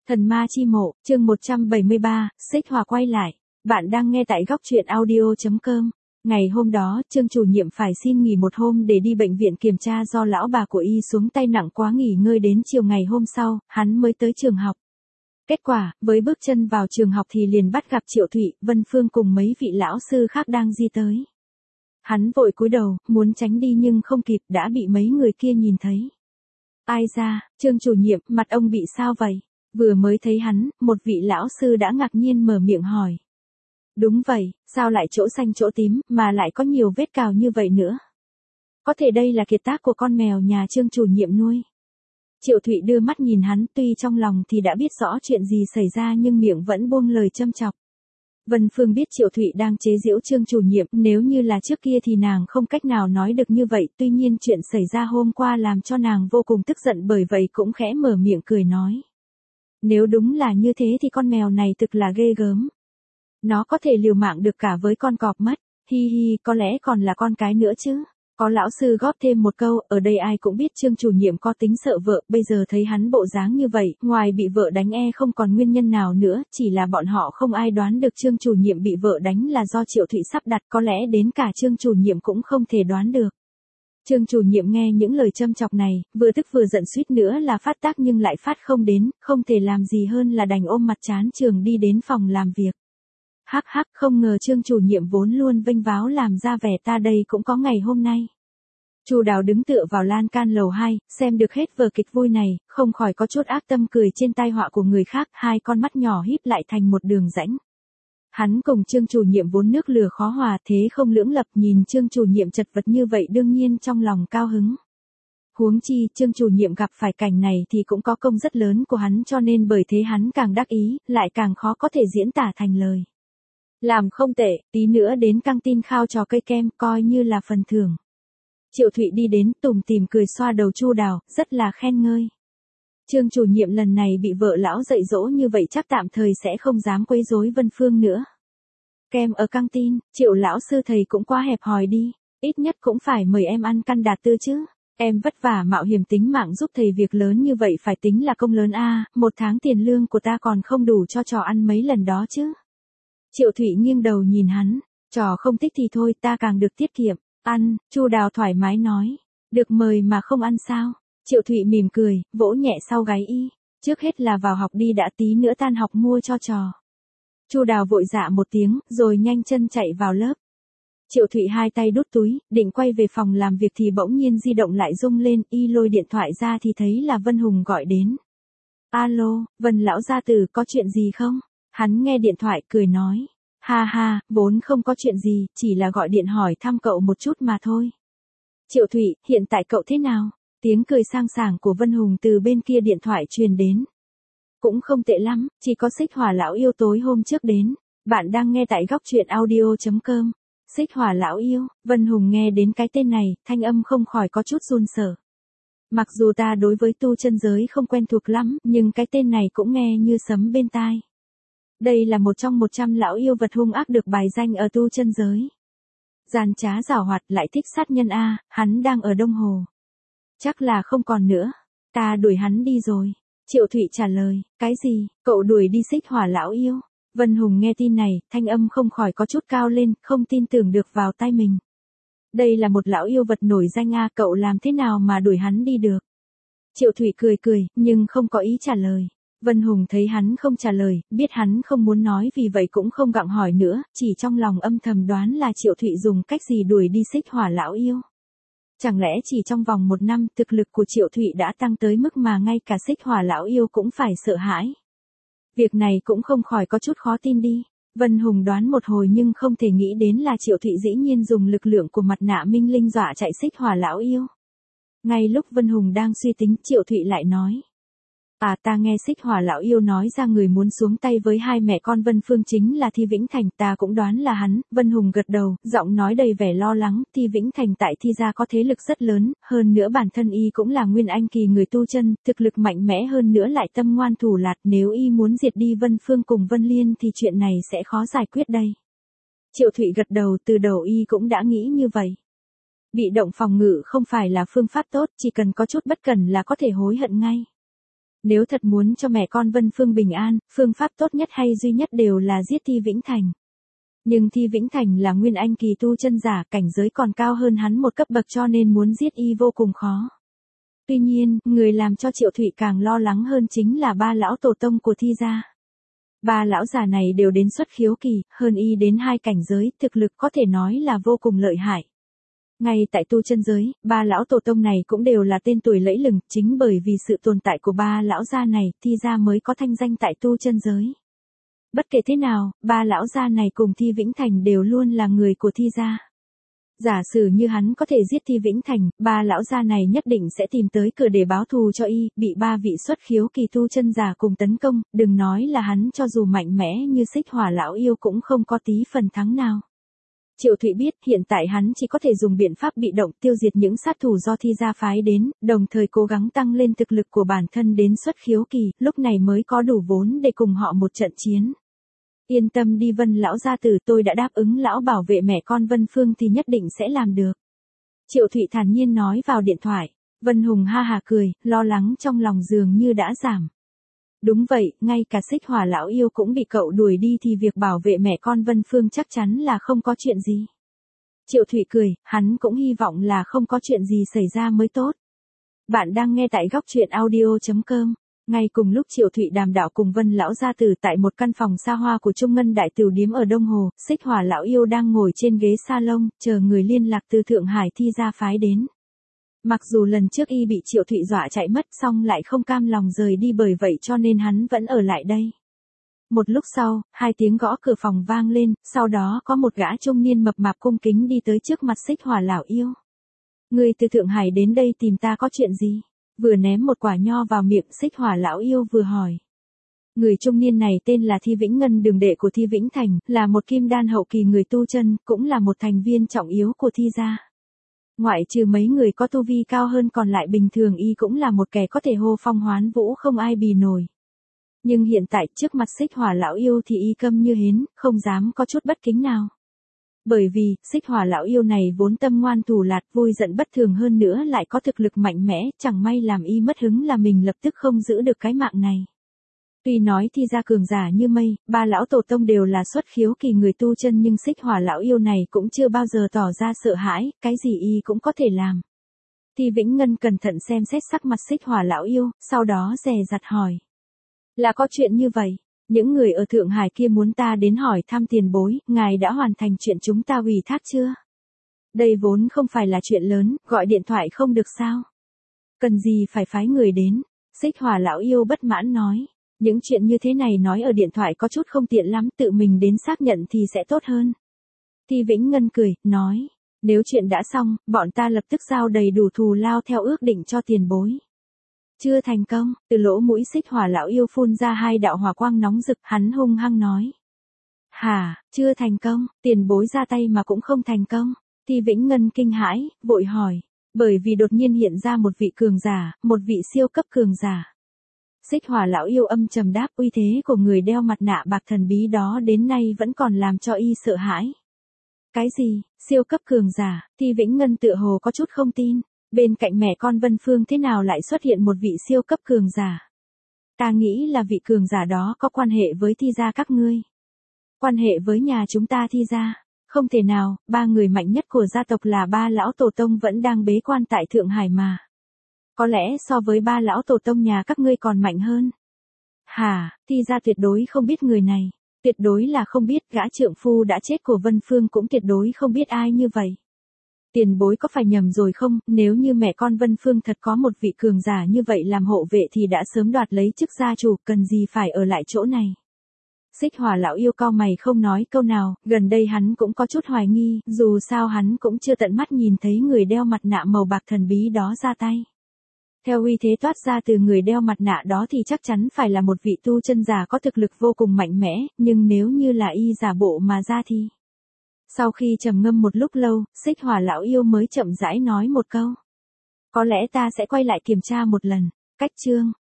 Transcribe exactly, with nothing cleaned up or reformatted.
Thần ma chi mộ, chương một trăm bảy mươi ba, xích hỏa quay lại. Bạn đang nghe tại góc truyện audio chấm com. Ngày hôm đó, Trương chủ nhiệm phải xin nghỉ một hôm để đi bệnh viện kiểm tra do lão bà của y xuống tay nặng quá nghỉ ngơi đến chiều ngày hôm sau, hắn mới tới trường học. Kết quả, với bước chân vào trường học thì liền bắt gặp Triệu Thụy, Vân Phương cùng mấy vị lão sư khác đang di tới. Hắn vội cúi đầu, muốn tránh đi nhưng không kịp, đã bị mấy người kia nhìn thấy. Ai ra, Trương chủ nhiệm, mặt ông bị sao vậy? Vừa mới thấy hắn, một vị lão sư đã ngạc nhiên mở miệng hỏi. Đúng vậy, sao lại chỗ xanh chỗ tím, mà lại có nhiều vết cào như vậy nữa? Có thể đây là kiệt tác của con mèo nhà Trương chủ nhiệm nuôi. Triệu Thụy đưa mắt nhìn hắn, tuy trong lòng thì đã biết rõ chuyện gì xảy ra nhưng miệng vẫn buông lời châm chọc. Vân Phương biết Triệu Thụy đang chế giễu Trương chủ nhiệm, nếu như là trước kia thì nàng không cách nào nói được như vậy, tuy nhiên chuyện xảy ra hôm qua làm cho nàng vô cùng tức giận, bởi vậy cũng khẽ mở miệng cười nói. Nếu đúng là như thế thì con mèo này thực là ghê gớm. Nó có thể liều mạng được cả với con cọp mất, hi hi, có lẽ còn là con cái nữa chứ. Có lão sư góp thêm một câu, ở đây ai cũng biết Trương chủ nhiệm có tính sợ vợ, bây giờ thấy hắn bộ dáng như vậy, ngoài bị vợ đánh e không còn nguyên nhân nào nữa, chỉ là bọn họ không ai đoán được Trương chủ nhiệm bị vợ đánh là do Triệu Thụy sắp đặt, có lẽ đến cả Trương chủ nhiệm cũng không thể đoán được. Trương chủ nhiệm nghe những lời châm chọc này, vừa tức vừa giận suýt nữa là phát tác nhưng lại phát không đến, không thể làm gì hơn là đành ôm mặt trán trường đi đến phòng làm việc. Hắc hắc, không ngờ Trương chủ nhiệm vốn luôn vênh váo làm ra vẻ ta đây cũng có ngày hôm nay. Chu Đào đứng tựa vào lan can lầu hai, xem được hết vở kịch vui này, không khỏi có chút ác tâm cười trên tai họa của người khác, hai con mắt nhỏ híp lại thành một đường rãnh. Hắn cùng Trương chủ nhiệm vốn nước lửa khó hòa, thế không lưỡng lập, nhìn Trương chủ nhiệm chật vật như vậy đương nhiên trong lòng cao hứng. Huống chi, Trương chủ nhiệm gặp phải cảnh này thì cũng có công rất lớn của hắn, cho nên bởi thế hắn càng đắc ý, lại càng khó có thể diễn tả thành lời. Làm không tệ, tí nữa đến căng tin khao trò cây kem, coi như là phần thưởng. Triệu Thụy đi đến, tủm tỉm cười xoa đầu Chu Đào, rất là khen ngơi. Trương chủ nhiệm lần này bị vợ lão dạy dỗ như vậy chắc tạm thời sẽ không dám quấy rối Vân Phương nữa. Kem ở căng tin, Triệu lão sư thầy cũng quá hẹp hòi đi, ít nhất cũng phải mời em ăn căn đạt tư chứ. Em vất vả mạo hiểm tính mạng giúp thầy việc lớn như vậy phải tính là công lớn a, một tháng tiền lương của ta còn không đủ cho trò ăn mấy lần đó chứ. Triệu Thụy nghiêng đầu nhìn hắn, trò không thích thì thôi, ta càng được tiết kiệm. Ăn, Chu Đào thoải mái nói. Được mời mà không ăn sao? Triệu Thụy mỉm cười, vỗ nhẹ sau gáy y. Trước hết là vào học đi đã, tí nữa tan học mua cho trò. Chu Đào vội dạ một tiếng, rồi nhanh chân chạy vào lớp. Triệu Thụy hai tay đút túi, định quay về phòng làm việc thì bỗng nhiên di động lại rung lên, y lôi điện thoại ra thì thấy là Vân Hùng gọi đến. Alo, Vân lão gia tử, có chuyện gì không? Hắn nghe điện thoại cười nói. Ha ha, vốn không có chuyện gì, chỉ là gọi điện hỏi thăm cậu một chút mà thôi. Triệu Thụy, hiện tại cậu thế nào? Tiếng cười sang sảng của Vân Hùng từ bên kia điện thoại truyền đến. Cũng không tệ lắm, chỉ có Xích Hỏa lão yêu tối hôm trước đến. Bạn đang nghe tại góc truyện audio chấm com. Xích Hỏa lão yêu, Vân Hùng nghe đến cái tên này, thanh âm không khỏi có chút run sợ. Mặc dù ta đối với tu chân giới không quen thuộc lắm, nhưng cái tên này cũng nghe như sấm bên tai. Đây là một trong một trăm lão yêu vật hung ác được bài danh ở tu chân giới. Gian trá giảo hoạt lại thích sát nhân a, hắn đang ở Đông Hồ. Chắc là không còn nữa. Ta đuổi hắn đi rồi. Triệu Thụy trả lời, cái gì, cậu đuổi đi Xích Hỏa lão yêu? Vân Hùng nghe tin này, thanh âm không khỏi có chút cao lên, không tin tưởng được vào tai mình. Đây là một lão yêu vật nổi danh a, cậu làm thế nào mà đuổi hắn đi được? Triệu Thụy cười cười, nhưng không có ý trả lời. Vân Hùng thấy hắn không trả lời, biết hắn không muốn nói vì vậy cũng không gặng hỏi nữa, chỉ trong lòng âm thầm đoán là Triệu Thụy dùng cách gì đuổi đi Xích Hỏa lão yêu. Chẳng lẽ chỉ trong vòng một năm thực lực của Triệu Thụy đã tăng tới mức mà ngay cả Xích Hỏa lão yêu cũng phải sợ hãi. Việc này cũng không khỏi có chút khó tin đi. Vân Hùng đoán một hồi nhưng không thể nghĩ đến là Triệu Thụy dĩ nhiên dùng lực lượng của mặt nạ minh linh dọa chạy Xích Hỏa lão yêu. Ngay lúc Vân Hùng đang suy tính, Triệu Thụy lại nói. À, ta nghe Xích Hỏa lão yêu nói ra người muốn xuống tay với hai mẹ con Vân Phương chính là Thi Vĩnh Thành, ta cũng đoán là hắn. Vân Hùng gật đầu, giọng nói đầy vẻ lo lắng, Thi Vĩnh Thành tại Thi gia có thế lực rất lớn, hơn nữa bản thân y cũng là nguyên anh kỳ người tu chân, thực lực mạnh mẽ hơn nữa lại tâm ngoan thủ lạt, nếu y muốn diệt đi Vân Phương cùng Vân Liên thì chuyện này sẽ khó giải quyết đây. Triệu Thụy gật đầu, từ đầu y cũng đã nghĩ như vậy. Bị động phòng ngự không phải là phương pháp tốt, chỉ cần có chút bất cẩn là có thể hối hận ngay. Nếu thật muốn cho mẹ con Vân Phương bình an, phương pháp tốt nhất hay duy nhất đều là giết Thi Vĩnh Thành. Nhưng Thi Vĩnh Thành là nguyên anh kỳ tu chân giả, cảnh giới còn cao hơn hắn một cấp bậc cho nên muốn giết y vô cùng khó. Tuy nhiên, người làm cho Triệu Thụy càng lo lắng hơn chính là ba lão tổ tông của Thi gia. Ba lão già này đều đến xuất khiếu kỳ, hơn y đến hai cảnh giới, thực lực có thể nói là vô cùng lợi hại. Ngay tại tu chân giới, ba lão tổ tông này cũng đều là tên tuổi lẫy lừng, chính bởi vì sự tồn tại của ba lão gia này, Thi gia mới có thanh danh tại tu chân giới. Bất kể thế nào, ba lão gia này cùng Thi Vĩnh Thành đều luôn là người của Thi gia. Giả sử như hắn có thể giết Thi Vĩnh Thành, ba lão gia này nhất định sẽ tìm tới cửa để báo thù cho y, bị ba vị xuất khiếu kỳ tu chân giả cùng tấn công, đừng nói là hắn cho dù mạnh mẽ như Xích Hỏa lão yêu cũng không có tí phần thắng nào. Triệu Thụy biết hiện tại hắn chỉ có thể dùng biện pháp bị động tiêu diệt những sát thủ do Thi gia phái đến, đồng thời cố gắng tăng lên thực lực của bản thân đến xuất khiếu kỳ, lúc này mới có đủ vốn để cùng họ một trận chiến. Yên tâm đi Vân lão gia tử, tôi đã đáp ứng lão bảo vệ mẹ con Vân Phương thì nhất định sẽ làm được. Triệu Thụy thản nhiên nói vào điện thoại. Vân Hùng ha hà cười, lo lắng trong lòng dường như đã giảm. Đúng vậy, ngay cả Xích Hỏa lão yêu cũng bị cậu đuổi đi thì việc bảo vệ mẹ con Vân Phương chắc chắn là không có chuyện gì. Triệu Thụy cười, hắn cũng hy vọng là không có chuyện gì xảy ra mới tốt. Bạn đang nghe tại góc truyện audio chấm com. Ngay cùng lúc Triệu Thụy đàm đạo cùng Vân lão gia tử tại một căn phòng xa hoa của Trung Ngân Đại Tửu Điếm ở Đông Hồ, Xích Hỏa lão yêu đang ngồi trên ghế salon, chờ người liên lạc từ Thượng Hải Thi gia phái đến. Mặc dù lần trước y bị Triệu Thụy dọa chạy mất xong lại không cam lòng rời đi, bởi vậy cho nên hắn vẫn ở lại đây. Một lúc sau, hai tiếng gõ cửa phòng vang lên, sau đó có một gã trung niên mập mạp cung kính đi tới trước mặt Xích Hỏa lão yêu. Người từ Thượng Hải đến đây tìm ta có chuyện gì? Vừa ném một quả nho vào miệng Xích Hỏa lão yêu vừa hỏi. Người trung niên này tên là Thi Vĩnh Ngân, đường đệ của Thi Vĩnh Thành, là một kim đan hậu kỳ người tu chân, cũng là một thành viên trọng yếu của Thi gia. Ngoại trừ mấy người có tu vi cao hơn, còn lại bình thường y cũng là một kẻ có thể hô phong hoán vũ không ai bì nổi. Nhưng hiện tại trước mặt Xích Hỏa lão yêu thì y câm như hến, không dám có chút bất kính nào. Bởi vì, Xích Hỏa lão yêu này vốn tâm ngoan thủ lạt, vui giận bất thường, hơn nữa lại có thực lực mạnh mẽ, chẳng may làm y mất hứng là mình lập tức không giữ được cái mạng này. Tuy nói Thi gia cường giả như mây, ba lão tổ tông đều là xuất khiếu kỳ người tu chân, nhưng Xích Hỏa lão yêu này cũng chưa bao giờ tỏ ra sợ hãi, cái gì y cũng có thể làm. Thi Vĩnh Ngân cẩn thận xem xét sắc mặt Xích Hỏa lão yêu, sau đó dè dặt hỏi. Là có chuyện như vậy. Những người ở Thượng Hải kia muốn ta đến hỏi thăm tiền bối, ngài đã hoàn thành chuyện chúng ta ủy thác chưa? Đây vốn không phải là chuyện lớn, gọi điện thoại không được sao? Cần gì phải phái người đến? Xích Hỏa lão yêu bất mãn nói. Những chuyện như thế này nói ở điện thoại có chút không tiện lắm, tự mình đến xác nhận thì sẽ tốt hơn. Thi Vĩnh Ngân cười, nói. Nếu chuyện đã xong, bọn ta lập tức giao đầy đủ thù lao theo ước định cho tiền bối. Chưa thành công, từ lỗ mũi Xích Hỏa lão yêu phun ra hai đạo hỏa quang nóng rực, hắn hung hăng nói. Hả, chưa thành công, tiền bối ra tay mà cũng không thành công. Thi Vĩnh Ngân kinh hãi, vội hỏi. Bởi vì đột nhiên hiện ra một vị cường giả, một vị siêu cấp cường giả. Xích Hỏa lão yêu âm trầm đáp, uy thế của người đeo mặt nạ bạc thần bí đó đến nay vẫn còn làm cho y sợ hãi. Cái gì, siêu cấp cường giả? Thi Vĩnh Ngân tựa hồ có chút không tin. Bên cạnh mẹ con Vân Phương thế nào lại xuất hiện một vị siêu cấp cường giả? Ta nghĩ là vị cường giả đó có quan hệ với Thi gia các ngươi. Quan hệ với nhà chúng ta Thi gia? Không thể nào, ba người mạnh nhất của gia tộc là ba lão tổ tông vẫn đang bế quan tại Thượng Hải mà. Có lẽ so với ba lão tổ tông nhà các ngươi còn mạnh hơn. Hả, Thi gia tuyệt đối không biết người này. Tuyệt đối là không biết, gã trượng phu đã chết của Vân Phương cũng tuyệt đối không biết ai như vậy. Tiền bối có phải nhầm rồi không? Nếu như mẹ con Vân Phương thật có một vị cường giả như vậy làm hộ vệ thì đã sớm đoạt lấy chức gia chủ, cần gì phải ở lại chỗ này. Xích Hỏa lão yêu cau mày không nói câu nào, gần đây hắn cũng có chút hoài nghi, dù sao hắn cũng chưa tận mắt nhìn thấy người đeo mặt nạ màu bạc thần bí đó ra tay. Theo uy thế toát ra từ người đeo mặt nạ đó thì chắc chắn phải là một vị tu chân giả có thực lực vô cùng mạnh mẽ, nhưng nếu như là y giả bộ mà ra thì... Sau khi trầm ngâm một lúc lâu, Xích Hỏa lão yêu mới chậm rãi nói một câu. Có lẽ ta sẽ quay lại kiểm tra một lần. Cách chương